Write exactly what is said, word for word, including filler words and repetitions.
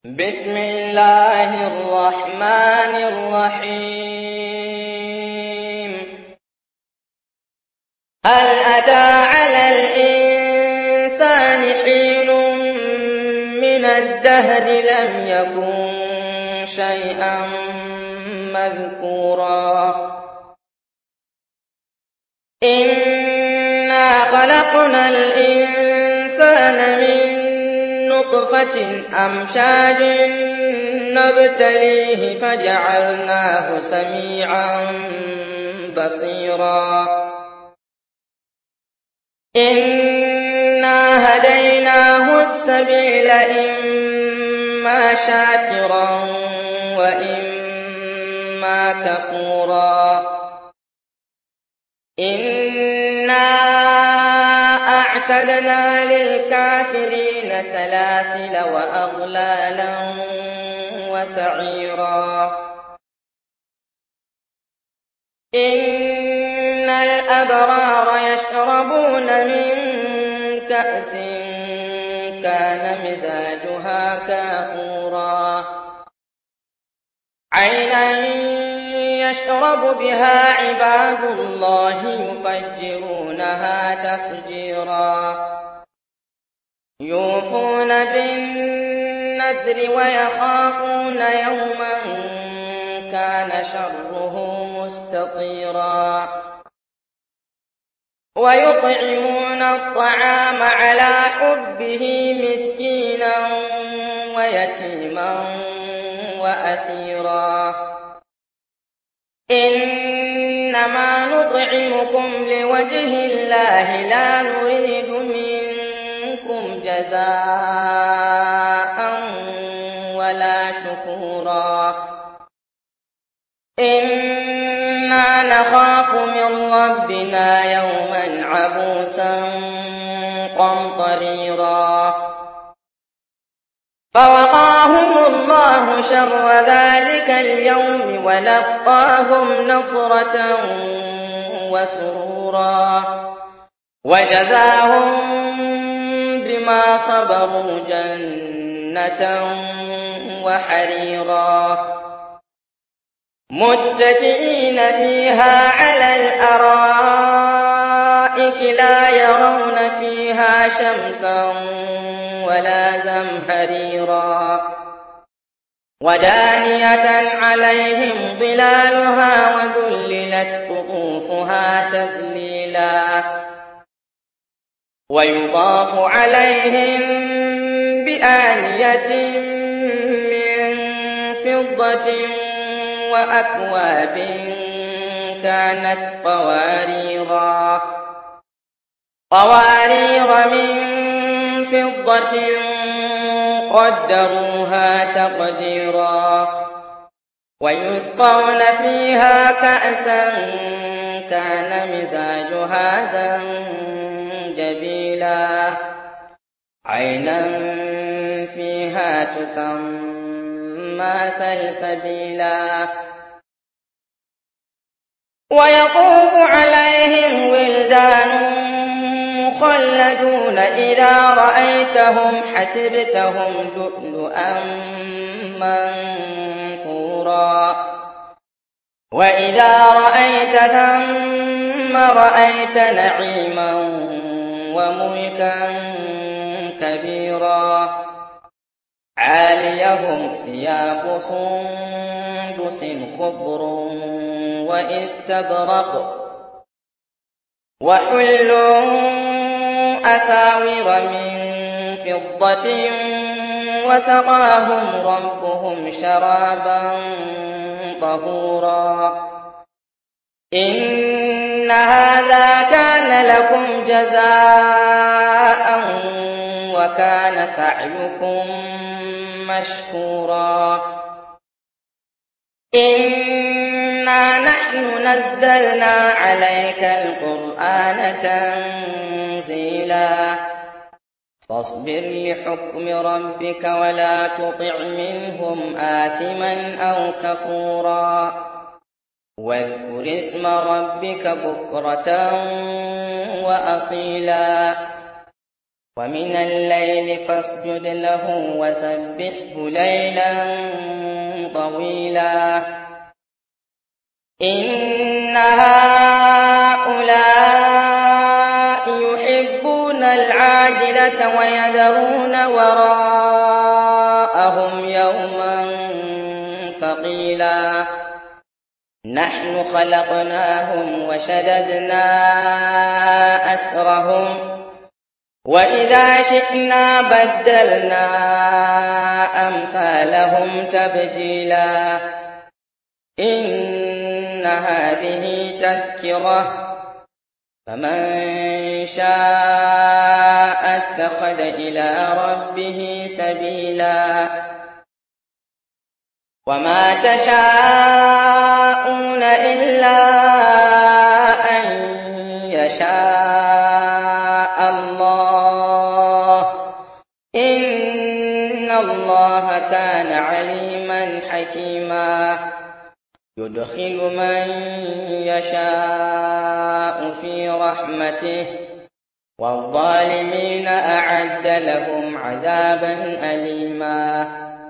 بسم الله الرحمن الرحيم هل أتى على الإنسان حين من الدهر لم يكن شيئا مذكورا إنا خلقنا الإنسان من نطفة أمشاج نبتليه فجعلناه سميعا بصيرا إنا هديناه السبيل إما شاكرا وإما كفورا إنا أعتدنا للكافرين سلاسل وأغلالا وسعيرا إن الأبرار يشربون من كأس كان مزاجها كافورا عينا يشرب بها عباد الله يفجرونها تفجيرا يوفون بالنذر ويخافون يوما كان شره مستطيرا ويطعمون الطعام على حبه مسكينا ويتيما وأسيرا إنما نطعمكم لوجه الله لا نريد منكم جزاء ولا شكورا إنا نخاف من ربنا يوما عبوسا قمطريرا فوقاهم الله شر ذلك اليوم ولقاهم نضرة وسرورا وجزاهم بما صبروا جنة وحريرا متكئين فيها على الأرائك لا يرون فيها شمسا ولا زمهريرا ودانية عليهم ظلالها وذللت قطوفها تذليلا ويطاف عليهم بآنية من فضة وأكواب كانت قواريرا قوارير من فضة قدروها تقديرا ويسقون فيها كأسا كان مزاجها زنجبيلا عينا فيها تسمى سلسبيلا ويطوف عليهم ولدان مخلدون إذا رأيتهم حسبتهم لؤلؤا منثورا وإذا رأيت ثم رأيت نعيما وملكا كبيرا عاليهم ثياب سندس خضر وإستبرق وحلوا أساور من فضة وسقاهم ربهم شرابا طهورا إن هذا كان لكم جزاء وكان سعيكم مشكورا إنا نحن نزلنا عليك القرآن تنزيلا فاصبر لحكم ربك ولا تطع منهم آثما أو كفورا واذكر اسم ربك بكرة وأصيلا ومن الليل فاسجد له وسبحه ليلا طويلا إن هؤلاء يحبون العاجلة ويذرون وراءهم يوما ثقيلا نحن خلقناهم وشددنا أسرهم وإذا شئنا بدلنا أمثالهم تبديلا إن هذه تذكرة فمن شاء اتخذ إلى ربه سبيلا وما تشاءون إلا أن يشاء الله إن الله كان عليما حكيما يدخل من يشاء في رحمته والظالمين أعد لهم عذابا أليما